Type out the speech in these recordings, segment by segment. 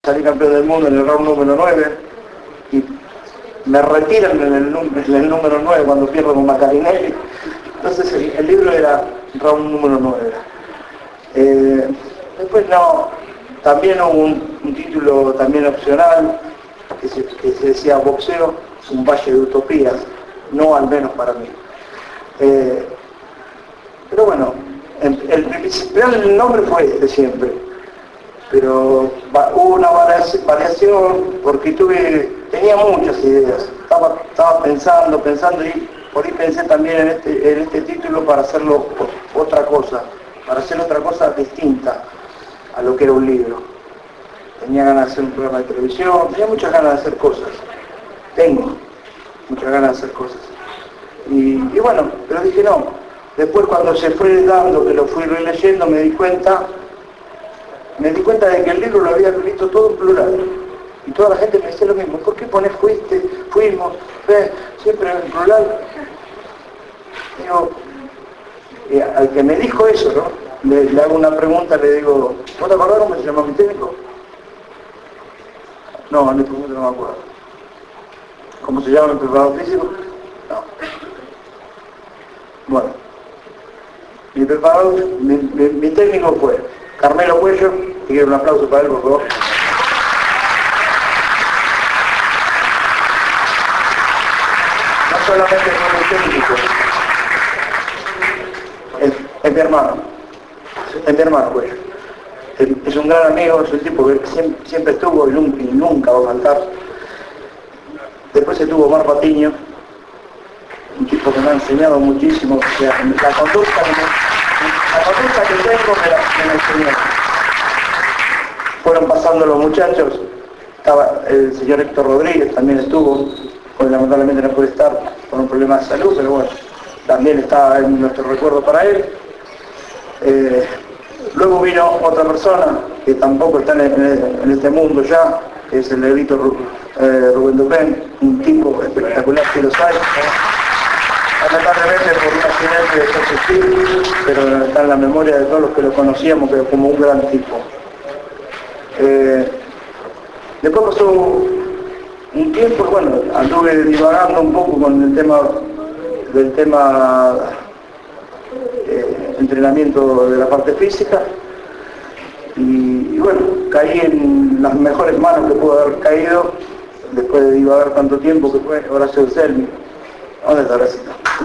salí campeón del mundo en el round número 9 y me retiran en el número 9 cuando pierdo con Macarinelli. Entonces el libro era round número 9. Después también hubo un título también opcional que se decía Boxeo, un valle de utopías, no al menos para mí. Pero bueno, el principal nombre fue este siempre, pero hubo una variación porque tenía muchas ideas, estaba pensando y por ahí pensé también en este título para hacerlo otra cosa, para hacer otra cosa distinta a lo que era un libro. Tenía ganas de hacer un programa de televisión, tenía muchas ganas de hacer cosas, tengo muchas ganas de hacer cosas. Y bueno, pero dije no. Después cuando se fue dando, que lo fui releyendo, me di cuenta de que el libro lo había escrito todo en plural. Y toda la gente me decía lo mismo, ¿por qué pones fuiste, fuimos, siempre en plural? Digo, al que me dijo eso, ¿no? Le hago una pregunta, le digo, ¿vos te acordás cómo se llamaba mi técnico? No, en este momento no me acuerdo. ¿Cómo se llama el preparador físico? No. Bueno, mi preparador, mi técnico fue Carmelo Cuello, y quiero un aplauso para él, por favor. No solamente fue mi técnico, es mi hermano Cuello. Es un gran amigo, es un tipo que siempre estuvo y nunca va a faltar. Después estuvo Omar Patiño, un tipo que me ha enseñado muchísimo, o sea, la conducta que tengo me la enseñó. Fueron pasando los muchachos, estaba el señor Héctor Rodríguez, también estuvo, hoy lamentablemente no puede estar por un problema de salud, pero bueno, también está en nuestro recuerdo para él. Luego vino otra persona que tampoco está en este mundo ya, que es el negrito Rubén Dupén, un tipo espectacular que los hay. Lamentablemente por un accidente de José, pero está en la memoria de todos los que lo conocíamos como un gran tipo. Después pasó un tiempo, bueno, anduve divagando un poco con el tema entrenamiento de la parte física y bueno, caí en las mejores manos que puedo haber caído después de divagar tanto tiempo, que fue Horacio Selmi. ¿Dónde está Horacio?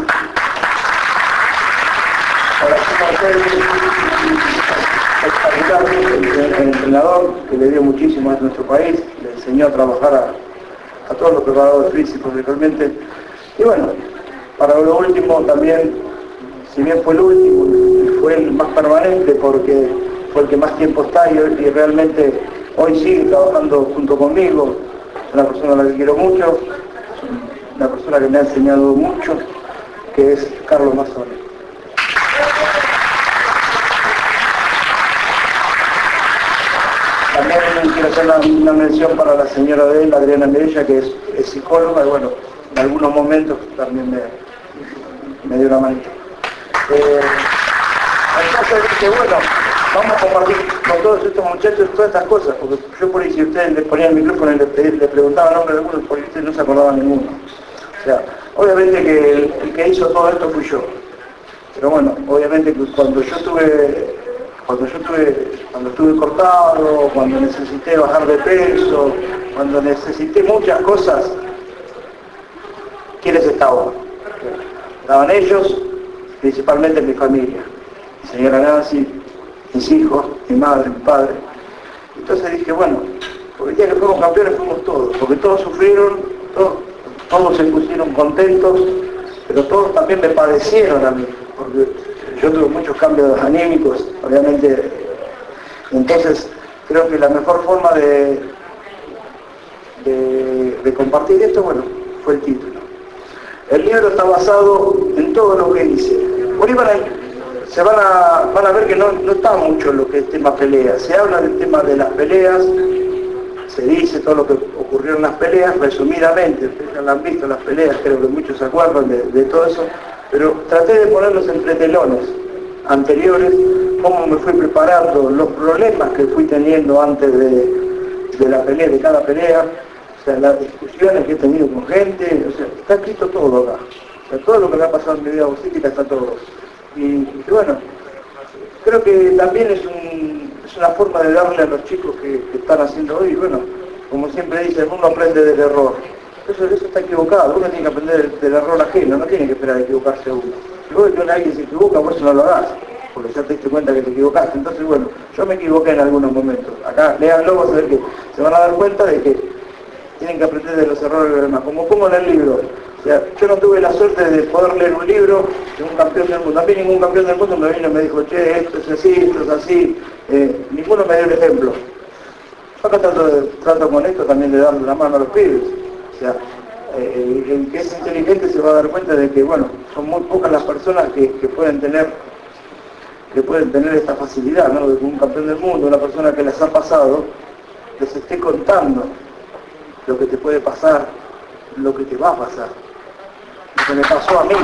El entrenador que le dio muchísimo a nuestro país, le enseñó a trabajar a todos los preparadores físicos realmente. Y bueno, para lo último también, si bien fue el último, fue el más permanente porque fue el que más tiempo está y realmente hoy sigue trabajando junto conmigo. Es una persona a la que quiero mucho, es una persona que me ha enseñado mucho, que es Carlos Mazzoni. También quiero hacer una mención para la señora de él, Adriana Medella, que es psicóloga, y bueno, en algunos momentos también me dio una manita. Entonces dije, bueno, vamos a compartir con todos estos muchachos todas estas cosas, porque yo por ahí si ustedes les ponían el micrófono y le preguntaban el nombre de algunos, porque ustedes no se acordaban ninguno. O sea, obviamente que el que hizo todo esto fui yo. Pero bueno, obviamente que cuando estuve cortado, cuando necesité bajar de peso, cuando necesité muchas cosas, ¿quiénes estaban? Estaban ellos, principalmente mi familia, mi señora Nancy, mis hijos, mi madre, mi padre. Entonces dije, bueno, porque el día que fuimos campeones fuimos todos, porque todos sufrieron, todos se pusieron contentos, pero todos también me padecieron a mí, porque yo tuve muchos cambios anímicos, obviamente. Entonces creo que la mejor forma de compartir esto, bueno, fue el título. El libro está basado en todo lo que hice. Por ahí van a ver que no está mucho lo que es tema peleas. Se habla del tema de las peleas, se dice todo lo que ocurrió en las peleas, resumidamente, ustedes ya lo han visto las peleas, creo que muchos se acuerdan de todo eso, pero traté de ponerlos entre telones anteriores, cómo me fui preparando, los problemas que fui teniendo antes de de la pelea, de cada pelea, o sea, las discusiones que he tenido con gente, o sea, está escrito todo acá. O sea, todo lo que me ha pasado en mi vida boxística está todo. Y bueno, creo que también es una forma de darle a los chicos que están haciendo hoy, bueno, como siempre dicen, uno aprende del error. Eso está equivocado, uno tiene que aprender del error ajeno, no tiene que esperar a equivocarse uno. Si vos ves que alguien se equivoca, por eso no lo hagas, porque ya te diste cuenta que te equivocaste. Entonces, bueno, yo me equivoqué en algunos momentos. Acá, léanlo, vas a ver que se van a dar cuenta de que tienen que aprender de los errores de los demás. Como pongo en el libro, o sea, yo no tuve la suerte de poder leer un libro de un campeón del mundo. A mí ningún campeón del mundo me vino y me dijo, che, esto es así, esto es así. Ninguno me dio el ejemplo. Yo acá trato con esto también de darle la mano a los pibes. O sea, el que es inteligente se va a dar cuenta de que, bueno, son muy pocas las personas que pueden tener esta facilidad, ¿no? De que un campeón del mundo, una persona que les ha pasado, les esté contando lo que te puede pasar, lo que te va a pasar, lo que me pasó a mí.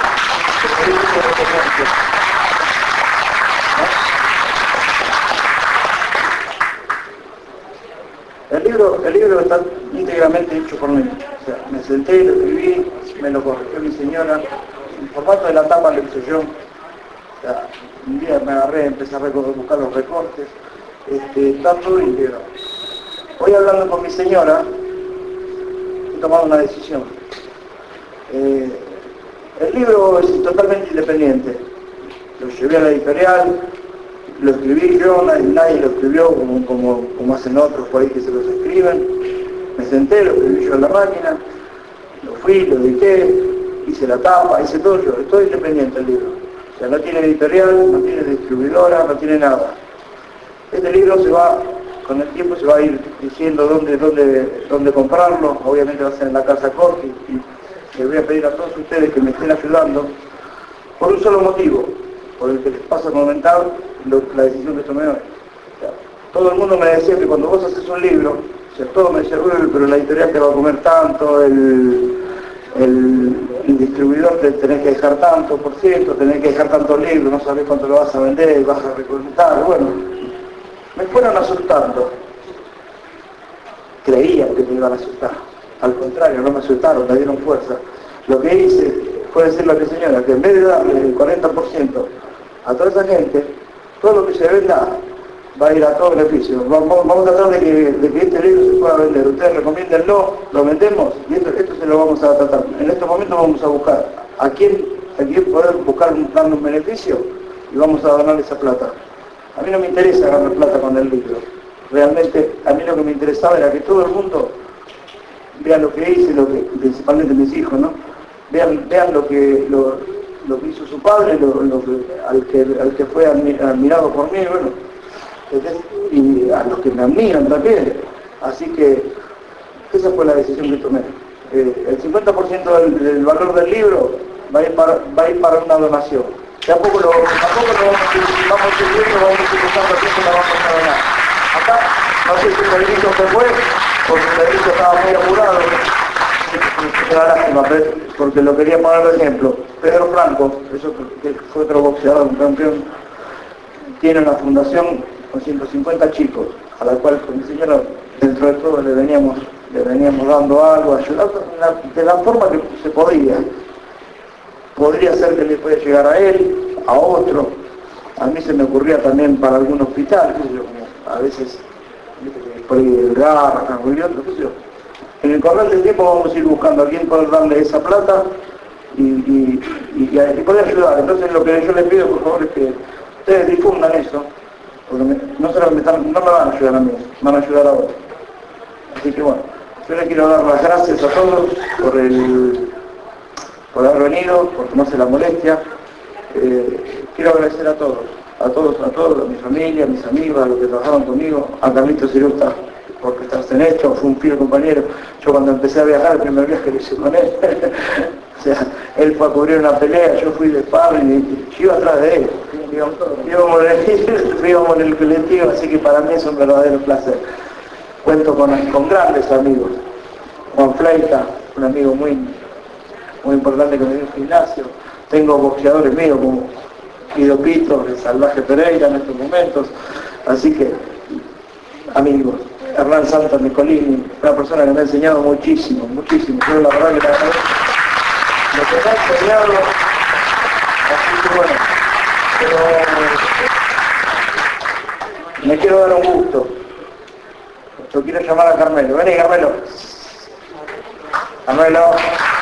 El libro está íntegramente hecho por mí. O sea, me senté, lo escribí, me lo corrigió mi señora. El formato de la tapa lo hice yo. O sea, un día me agarré, empecé a buscar los recortes. Está todo íntegro. Hoy hablando con mi señora, he tomado una decisión. El libro es totalmente independiente. Lo llevé a la editorial, lo escribí yo, nadie lo escribió como hacen otros por ahí que se los escriben. Me senté, lo escribí yo en la máquina, lo fui, lo edité, hice la tapa, hice todo yo. Es todo independiente el libro. O sea, no tiene editorial, no tiene distribuidora, no tiene nada. Este libro con el tiempo se va a ir diciendo dónde comprarlo. Obviamente va a ser en la Casa Corti y les voy a pedir a todos ustedes que me estén ayudando por un solo motivo, por el que les paso a comentar la decisión que tomé hoy. O sea, todo el mundo me decía que cuando vos haces un libro, o sea, todo me decía, pero la editorial te va a comer tanto, el distribuidor te tenés que dejar tanto por ciento, tenés que dejar tantos libros, no sabés cuánto lo vas a vender, vas a reclutar, bueno, me fueron asustando. Creían que me iban a asustar. Al contrario, no me asustaron, me dieron fuerza. Lo que hice fue decirle a mi señora que en vez de darle el 40% a toda esa gente, todo lo que se venda va a ir a todo beneficio. Vamos a tratar de que este libro se pueda vender. Ustedes recomiéndenlo, lo vendemos y esto se lo vamos a tratar. En estos momentos vamos a buscar a quién poder darle un beneficio y vamos a donar esa plata. A mí no me interesa ganar plata con el libro. Realmente, a mí lo que me interesaba era que todo el mundo vea lo que hice, principalmente mis hijos, ¿no? Vean lo que hizo su padre, al que fue admirado por mí, bueno, y a los que me admiran también. Así que esa fue la decisión que tomé. El 50% del valor del libro va a ir para una donación. Tampoco lo vamos a ir buscando siempre la vamos a donar. Acá, no sé si Federico se fue, porque Federico estaba muy apurado. Me da lástima, porque lo quería poner de ejemplo. Pedro Franco, que fue otro boxeador, un campeón, tiene una fundación con 150 chicos, a la cual con mi señora, dentro de todo, le veníamos dando algo, ayudando de la forma que se podía. Podría ser que le pueda llegar a él, a otro. A mí se me ocurría también para algún hospital, a veces por ahí el Garra, y otro, qué sé yo. En el correr del tiempo vamos a ir buscando a quién poder darle esa plata y poder ayudar. Entonces lo que yo les pido, por favor, es que ustedes difundan eso, porque no me van a ayudar a mí, van a ayudar a otros. Así que bueno, yo les quiero dar las gracias a todos por haber venido, por tomarse la molestia. Quiero agradecer a todos, a mi familia, a mis amigos, a los que trabajaron conmigo, a Carlito Cirusta por prestarse en esto, fue un fiel compañero. Yo cuando empecé a viajar, el primer viaje lo hice con él. O sea, él fue a cubrir una pelea, yo fui de sparring y yo iba atrás de él. Íbamos en el colectivo, así que para mí es un verdadero placer. Cuento con grandes amigos. Juan Fleita, un amigo muy importante que me dio un gimnasio. Tengo boxeadores míos como Guido Pito, el Salvaje Pereira en estos momentos. Así que, amigos, Hernán Santos Nicolini, una persona que me ha enseñado muchísimo, muchísimo. Yo la verdad que lo que me ha enseñado, así que bueno, pero me quiero dar un gusto. Yo quiero llamar a Carmelo. Vení, Carmelo. Carmelo.